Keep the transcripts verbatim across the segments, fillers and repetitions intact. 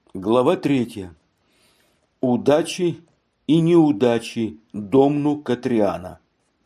Глава третья. Удачи и неудачи Домну Катриана.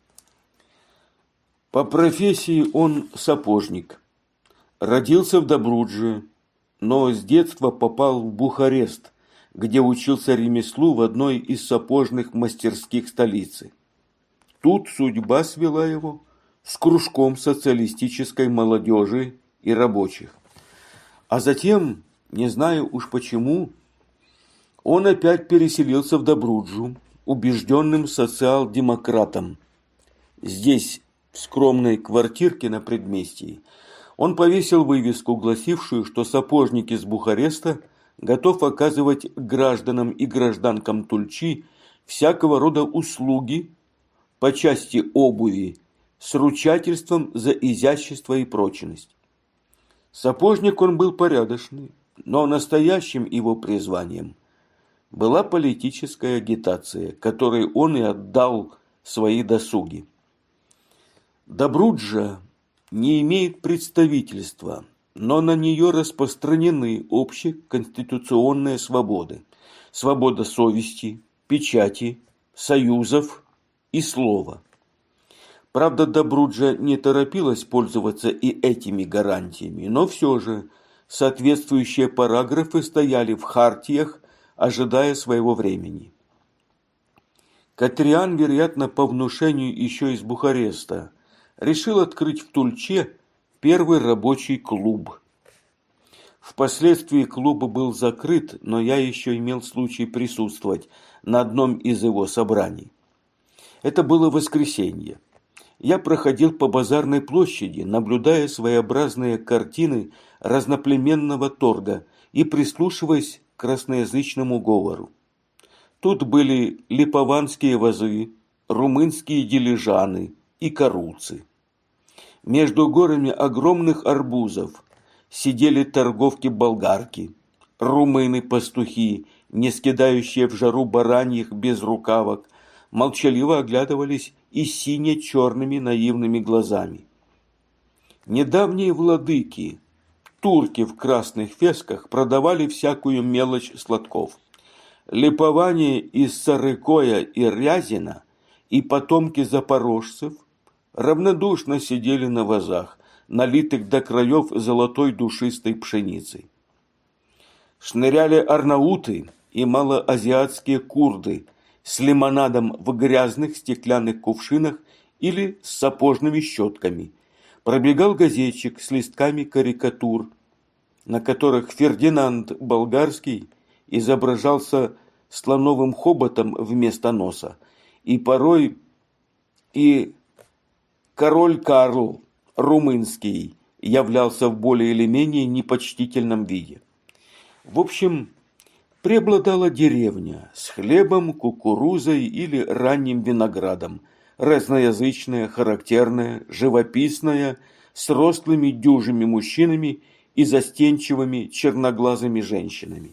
По профессии он сапожник. Родился в Добруджи, но с детства попал в Бухарест, где учился ремеслу в одной из сапожных мастерских столицы. Тут судьба свела его с кружком социалистической молодежи и рабочих. А затем, не знаю уж почему, он опять переселился в Добруджу, убежденным социал-демократом. Здесь, в скромной квартирке на предместье, он повесил вывеску, гласившую, что сапожник из Бухареста готов оказывать гражданам и гражданкам Тульчи всякого рода услуги по части обуви с ручательством за изящество и прочность. Сапожник он был порядочный, но настоящим его призванием была политическая агитация, которой он и отдал свои досуги. Добруджа не имеет представительства, но на нее распространены общеконституционные свободы. Свобода совести, печати, союзов и слова. Правда, Добруджа не торопилась пользоваться и этими гарантиями, но все же соответствующие параграфы стояли в хартиях, ожидая своего времени. Катриан, вероятно, по внушению еще из Бухареста, решил открыть в Тульче первый рабочий клуб. Впоследствии клуб был закрыт, но я еще имел случай присутствовать на одном из его собраний. Это было воскресенье. Я проходил по базарной площади, наблюдая своеобразные картины разноплеменного торга и прислушиваясь к красноязычному говору. Тут были липованские вазы, румынские дилижаны и каруцы. Между горами огромных арбузов сидели торговки-болгарки, румыны-пастухи, не скидающие в жару бараньих безрукавок, молчаливо оглядывались и сине-черными наивными глазами. Недавние владыки, турки в красных фесках, продавали всякую мелочь сладков. Липоване из Сарыкоя и Рязина и потомки запорожцев равнодушно сидели на вазах, налитых до краев золотой душистой пшеницей. Шныряли арнауты и малоазиатские курды с лимонадом в грязных стеклянных кувшинах или с сапожными щетками. Пробегал газетчик с листками карикатур, на которых Фердинанд Болгарский изображался слоновым хоботом вместо носа, и порой и король Карл Румынский являлся в более или менее непочтительном виде. В общем, преобладала деревня с хлебом, кукурузой или ранним виноградом, разноязычная, характерная, живописная, с рослыми дюжими мужчинами и застенчивыми черноглазыми женщинами.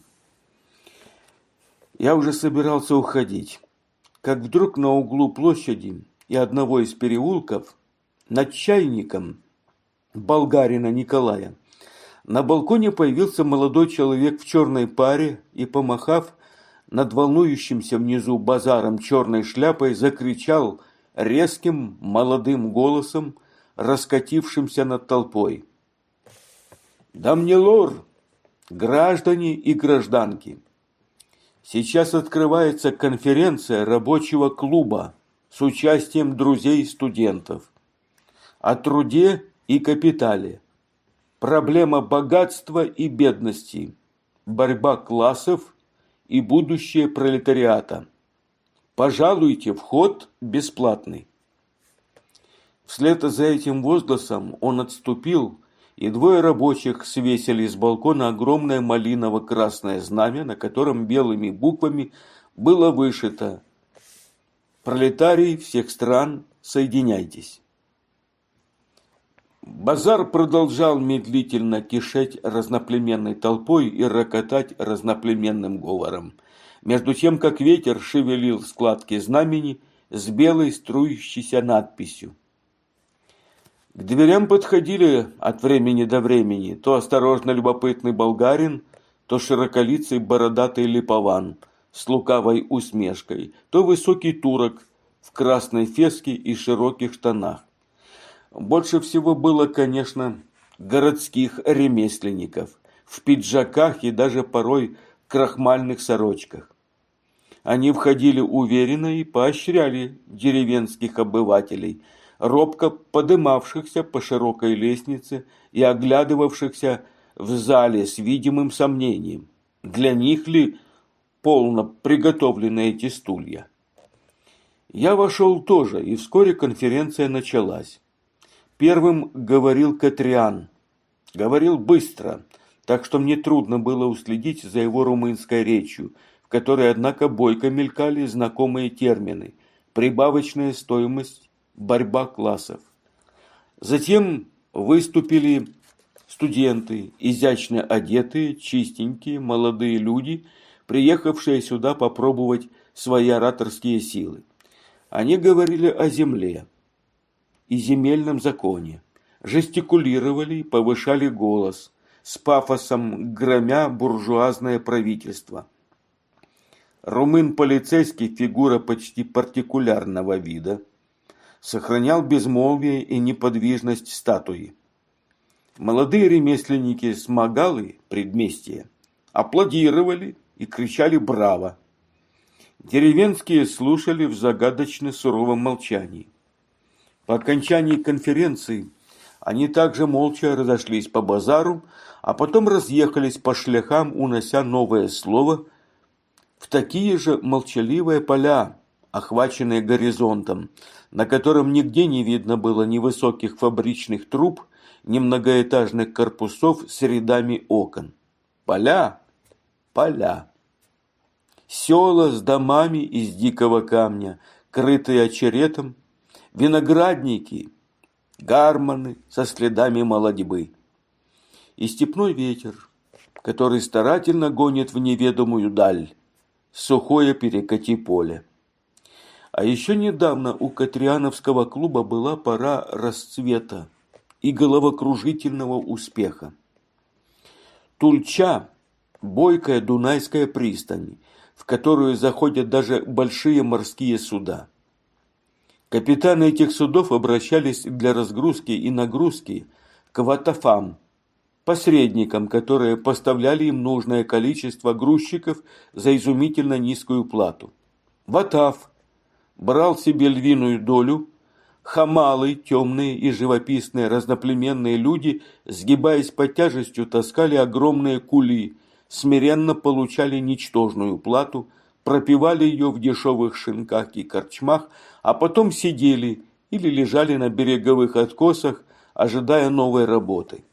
Я уже собирался уходить, как вдруг на углу площади и одного из переулков над чайником болгарина Николая на балконе появился молодой человек в черной паре и, помахав над волнующимся внизу базаром черной шляпой, закричал резким молодым голосом, раскатившимся над толпой: «Дамнелор, граждане и гражданки! Сейчас открывается конференция рабочего клуба с участием друзей студентов о труде и капитале. Проблема богатства и бедности, борьба классов и будущее пролетариата. Пожалуйте, вход бесплатный». Вслед за этим возгласом он отступил, и двое рабочих свесили с балкона огромное малиново-красное знамя, на котором белыми буквами было вышито: «Пролетарии всех стран, соединяйтесь». Базар продолжал медлительно кишеть разноплеменной толпой и рокотать разноплеменным говором, между тем, как ветер шевелил складки знамени с белой струящейся надписью. К дверям подходили от времени до времени то осторожно любопытный болгарин, то широколицый бородатый липован с лукавой усмешкой, то высокий турок в красной феске и широких штанах. Больше всего было, конечно, городских ремесленников в пиджаках и даже порой крахмальных сорочках. Они входили уверенно и поощряли деревенских обывателей, робко подымавшихся по широкой лестнице и оглядывавшихся в зале с видимым сомнением, для них ли полно приготовлены эти стулья. Я вошел тоже, и вскоре конференция началась. Первым говорил Катриан. Говорил быстро, так что мне трудно было уследить за его румынской речью, в которой, однако, бойко мелькали знакомые термины: прибавочная стоимость, борьба классов. Затем выступили студенты, изящно одетые, чистенькие, молодые люди, приехавшие сюда попробовать свои ораторские силы. Они говорили о земле и земельном законе, жестикулировали и повышали голос, с пафосом громя буржуазное правительство. Румын полицейский, фигура почти партикулярного вида, сохранял безмолвие и неподвижность статуи. Молодые ремесленники с Магалы, предместья, аплодировали и кричали «Браво!». Деревенские слушали в загадочно суровом молчании. По окончании конференции они также молча разошлись по базару, а потом разъехались по шляхам, унося новое слово в такие же молчаливые поля, охваченные горизонтом, на котором нигде не видно было ни высоких фабричных труб, ни многоэтажных корпусов с рядами окон. Поля, поля. Села с домами из дикого камня, крытые очеретом, виноградники, гармоны со следами молодьбы. И степной ветер, который старательно гонит в неведомую даль сухое перекати поле. А еще недавно у Катриановского клуба была пора расцвета и головокружительного успеха. Тульча – бойкая Дунайская пристань, в которую заходят даже большие морские суда. Капитаны этих судов обращались для разгрузки и нагрузки к ватафам, посредникам, которые поставляли им нужное количество грузчиков за изумительно низкую плату. Ватаф брал себе львиную долю, хамалы, темные и живописные разноплеменные люди, сгибаясь под тяжестью, таскали огромные кули, смиренно получали ничтожную плату, пропивали ее в дешевых шинках и корчмах, а потом сидели или лежали на береговых откосах, ожидая новой работы.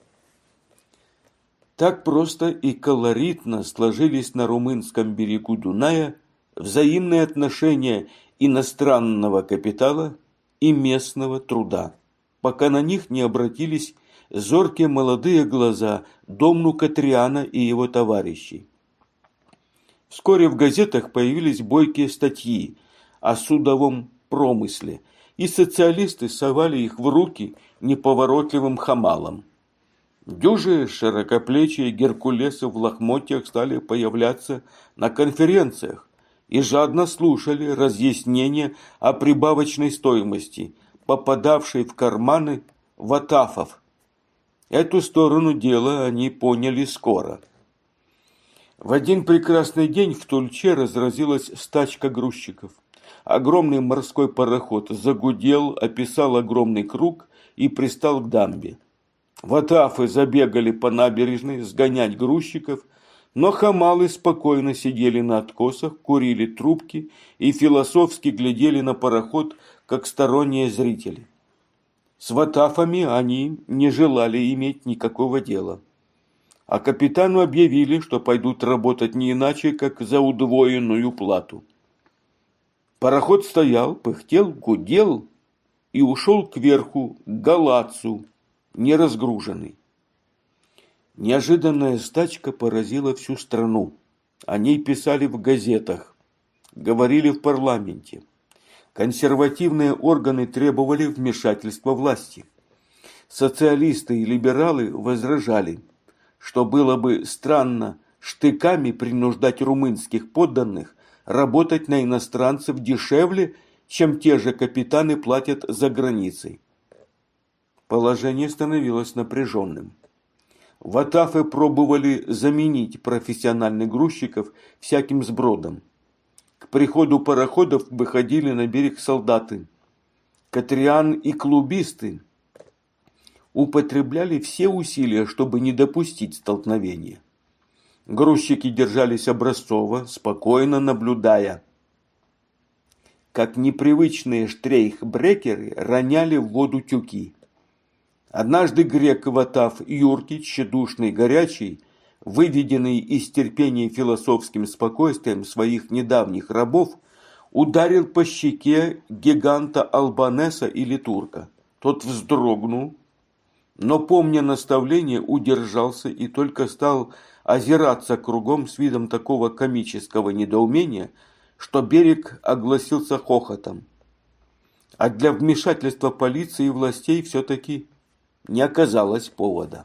Так просто и колоритно сложились на румынском берегу Дуная взаимные отношения иностранного капитала и местного труда, пока на них не обратились зоркие молодые глаза Домну Катриана и его товарищей. Вскоре в газетах появились бойкие статьи о судовом промысле, и социалисты совали их в руки неповоротливым хамалам. Дюжие широкоплечие геркулесы в лохмотьях стали появляться на конференциях и жадно слушали разъяснения о прибавочной стоимости, попадавшей в карманы ватафов. Эту сторону дела они поняли скоро. В один прекрасный день в Тульче разразилась стачка грузчиков. Огромный морской пароход загудел, описал огромный круг и пристал к дамбе. Ватафы забегали по набережной сгонять грузчиков, но хамалы спокойно сидели на откосах, курили трубки и философски глядели на пароход, как сторонние зрители. С ватафами они не желали иметь никакого дела. А капитану объявили, что пойдут работать не иначе, как за удвоенную плату. Пароход стоял, пыхтел, гудел и ушел кверху, к Галацу, неразгруженный. Неожиданная стачка поразила всю страну. О ней писали в газетах, говорили в парламенте. Консервативные органы требовали вмешательства власти. Социалисты и либералы возражали, что было бы странно штыками принуждать румынских подданных работать на иностранцев дешевле, чем те же капитаны платят за границей. Положение становилось напряженным. Ватафы пробовали заменить профессиональных грузчиков всяким сбродом. К приходу пароходов выходили на берег солдаты. Катриан и клубисты употребляли все усилия, чтобы не допустить столкновения. Грузчики держались образцово, спокойно наблюдая, как непривычные штрейхбрекеры роняли в воду тюки. Однажды грек Ватаф Юркич, тщедушный, горячий, выведенный из терпения философским спокойствием своих недавних рабов, ударил по щеке гиганта Албанеса или турка. Тот вздрогнул, но, помня наставление, удержался и только стал озираться кругом с видом такого комического недоумения, что берег огласился хохотом. А для вмешательства полиции и властей все-таки не оказалось повода.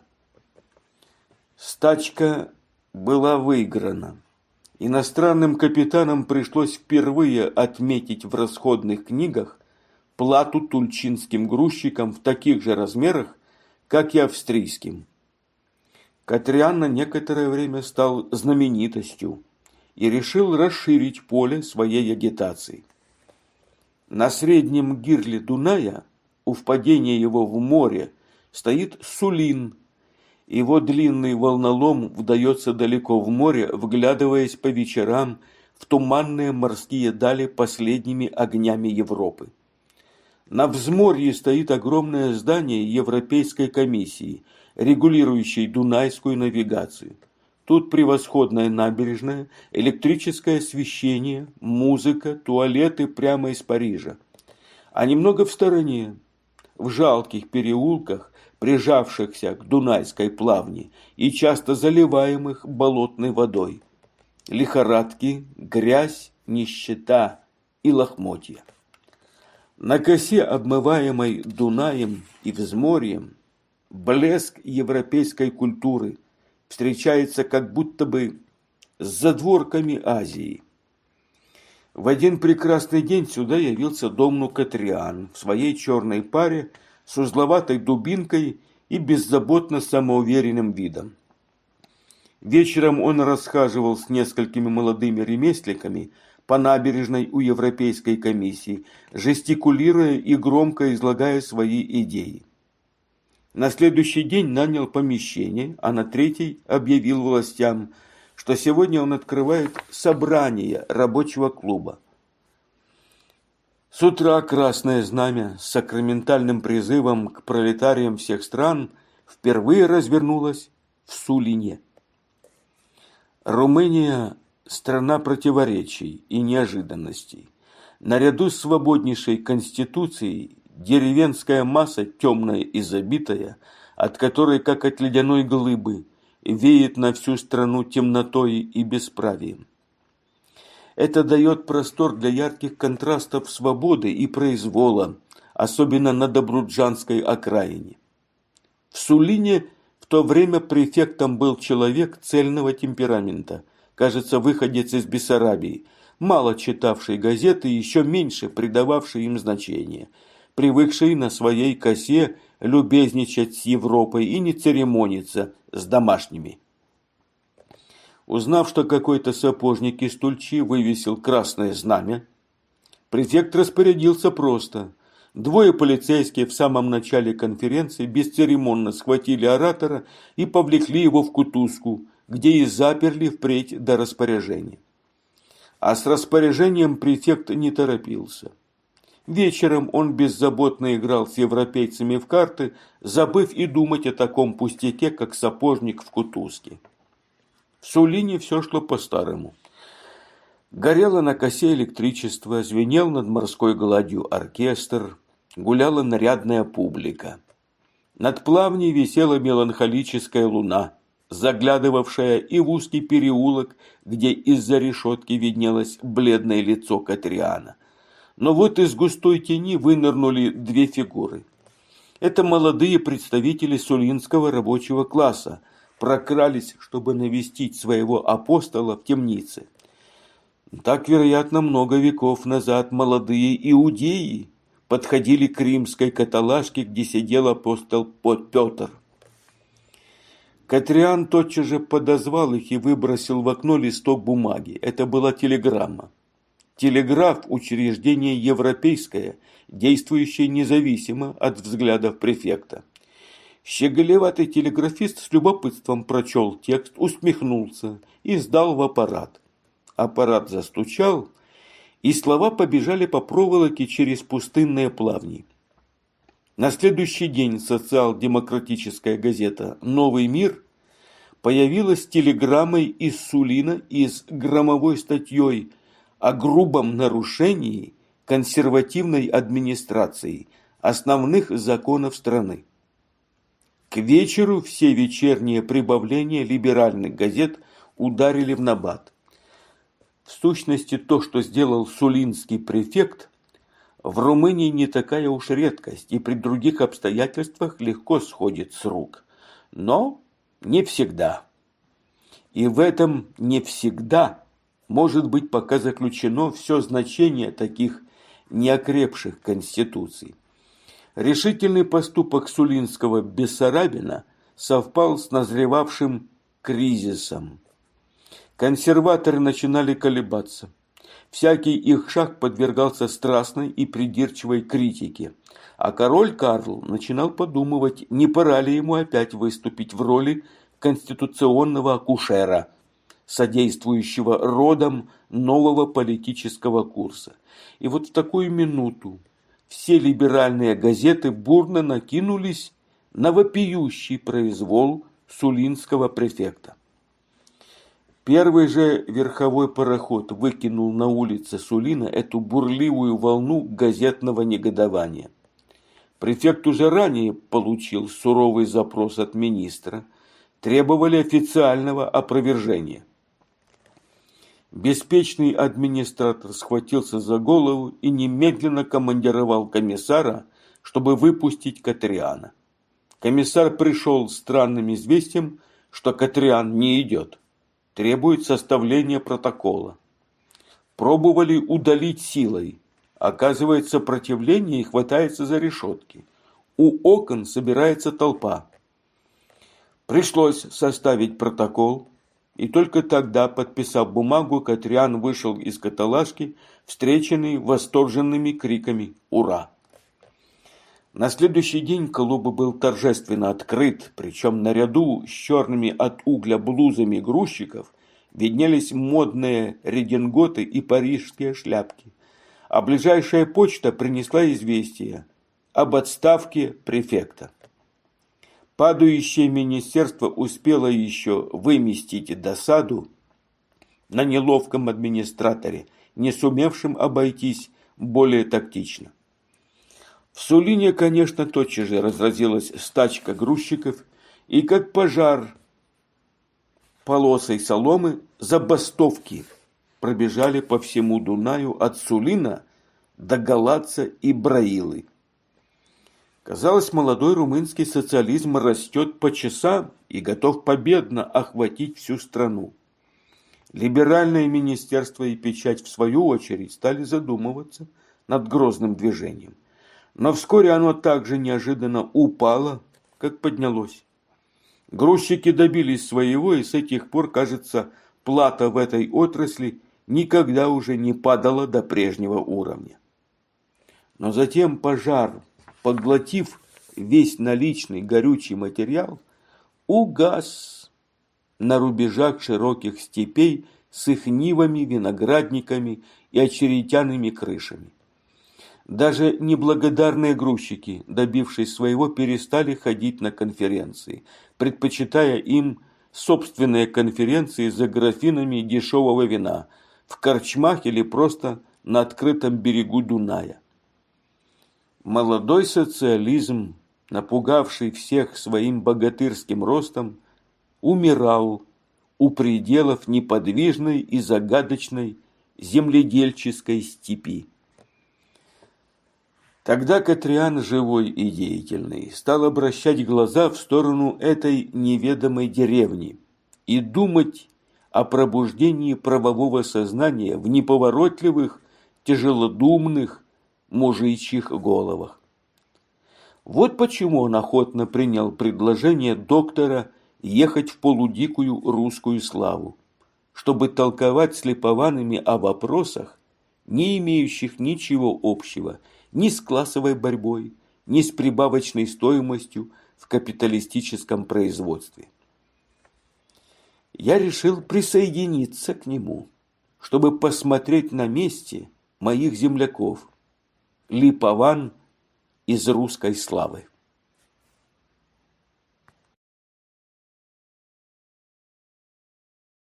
Стачка была выиграна. Иностранным капитанам пришлось впервые отметить в расходных книгах плату тульчинским грузчикам в таких же размерах, как и австрийским. Катриан на некоторое время стал знаменитостью и решил расширить поле своей агитации. На среднем гирле Дуная, у впадения его в море, стоит Сулин. Его длинный волнолом вдается далеко в море, вглядываясь по вечерам в туманные морские дали последними огнями Европы. На взморье стоит огромное здание Европейской комиссии, регулирующей дунайскую навигацию. Тут превосходная набережная, электрическое освещение, музыка, туалеты прямо из Парижа. А немного в стороне, в жалких переулках, прижавшихся к Дунайской плавне и часто заливаемых болотной водой, лихорадки, грязь, нищета и лохмотья. На косе, обмываемой Дунаем и взморьем, блеск европейской культуры встречается как будто бы с задворками Азии. В один прекрасный день сюда явился домну Катриан в своей черной паре с узловатой дубинкой и беззаботно самоуверенным видом. Вечером он расхаживал с несколькими молодыми ремесленниками по набережной у Европейской комиссии, жестикулируя и громко излагая свои идеи. На следующий день нанял помещение, а на третий объявил властям, что сегодня он открывает собрание рабочего клуба. С утра Красное Знамя с сакраментальным призывом к пролетариям всех стран впервые развернулось в Сулине. Румыния – страна противоречий и неожиданностей. Наряду с свободнейшей конституцией деревенская масса, темная и забитая, от которой, как от ледяной глыбы, веет на всю страну темнотой и бесправием. Это дает простор для ярких контрастов свободы и произвола, особенно на Добруджанской окраине. В Сулине в то время префектом был человек цельного темперамента, кажется, выходец из Бессарабии, мало читавший газеты и еще меньше придававший им значения, привыкший на своей косе любезничать с Европой и не церемониться с домашними. Узнав, что какой-то сапожник из Тульчи вывесил красное знамя, префект распорядился просто. Двое полицейских в самом начале конференции бесцеремонно схватили оратора и повлекли его в кутузку, где и заперли впредь до распоряжения. А с распоряжением префект не торопился. Вечером он беззаботно играл с европейцами в карты, забыв и думать о таком пустяке, как сапожник в кутузке. В Сулине все шло по-старому. Горело на косе электричество, звенел над морской гладью оркестр, гуляла нарядная публика. Над плавней висела меланхолическая луна, заглядывавшая и в узкий переулок, где из-за решетки виднелось бледное лицо Катриана. Но вот из густой тени вынырнули две фигуры. Это молодые представители сулинского рабочего класса, прокрались, чтобы навестить своего апостола в темнице. Так, вероятно, много веков назад молодые иудеи подходили к римской каталажке, где сидел апостол Петр. Катриан тотчас же подозвал их и выбросил в окно листок бумаги. Это была телеграмма. Телеграф – учреждение европейское, действующее независимо от взглядов префекта. Щеголеватый телеграфист с любопытством прочел текст, усмехнулся и сдал в аппарат. Аппарат застучал, и слова побежали по проволоке через пустынные плавни. На следующий день социал-демократическая газета «Новый мир» появилась телеграммой из Сулина и с громовой статьей о грубом нарушении консервативной администрацией основных законов страны. К вечеру все вечерние прибавления либеральных газет ударили в набат. В сущности, то, что сделал сулинский префект, в Румынии не такая уж редкость и при других обстоятельствах легко сходит с рук. Но не всегда. И в этом «не всегда» может быть пока заключено все значение таких неокрепших конституций. Решительный поступок сулинского Бессарабина совпал с назревавшим кризисом. Консерваторы начинали колебаться. Всякий их шаг подвергался страстной и придирчивой критике. А король Карл начинал подумывать, не пора ли ему опять выступить в роли конституционного акушера, содействующего родам нового политического курса. И вот в такую минуту все либеральные газеты бурно накинулись на вопиющий произвол сулинского префекта. Первый же верховой пароход выкинул на улицы Сулина эту бурливую волну газетного негодования. Префект уже ранее получил суровый запрос от министра, требовали официального опровержения. Беспечный администратор схватился за голову и немедленно командировал комиссара, чтобы выпустить Катриана. Комиссар пришел с странным известием, что Катриан не идет. Требует составления протокола. Пробовали удалить силой. Оказывает сопротивление и хватается за решетки. У окон собирается толпа. Пришлось составить протокол, и только тогда, подписав бумагу, Катриан вышел из каталажки, встреченный восторженными криками «Ура!». На следующий день клуб был торжественно открыт, причем наряду с черными от угля блузами грузчиков виднелись модные рединготы и парижские шляпки. А ближайшая почта принесла известие об отставке префекта. Падающее министерство успело еще выместить досаду на неловком администраторе, не сумевшем обойтись более тактично. В Сулине, конечно, тотчас же разразилась стачка грузчиков, и как пожар полосой соломы забастовки пробежали по всему Дунаю от Сулина до Галаца и Браилы. Казалось, молодой румынский социализм растет по часам и готов победно охватить всю страну. Либеральное министерство и печать, в свою очередь, стали задумываться над грозным движением. Но вскоре оно так же неожиданно упало, как поднялось. Грузчики добились своего, и с этих пор, кажется, плата в этой отрасли никогда уже не падала до прежнего уровня. Но затем пожар, поглотив весь наличный горючий материал, угас на рубежах широких степей с их нивами, виноградниками и очеретяными крышами. Даже неблагодарные грузчики, добившись своего, перестали ходить на конференции, предпочитая им собственные конференции за графинами дешевого вина в корчмах или просто на открытом берегу Дуная. Молодой социализм, напугавший всех своим богатырским ростом, умирал у пределов неподвижной и загадочной земледельческой степи. Тогда Катриан, живой и деятельный, стал обращать глаза в сторону этой неведомой деревни и думать о пробуждении правового сознания в неповоротливых, тяжелодумных мужичьих головах. Вот почему он охотно принял предложение доктора ехать в полудикую русскую славу, чтобы толковать с Липованными о вопросах, не имеющих ничего общего ни с классовой борьбой, ни с прибавочной стоимостью в капиталистическом производстве. Я решил присоединиться к нему, чтобы посмотреть на месте моих земляков, Липован из русской славы.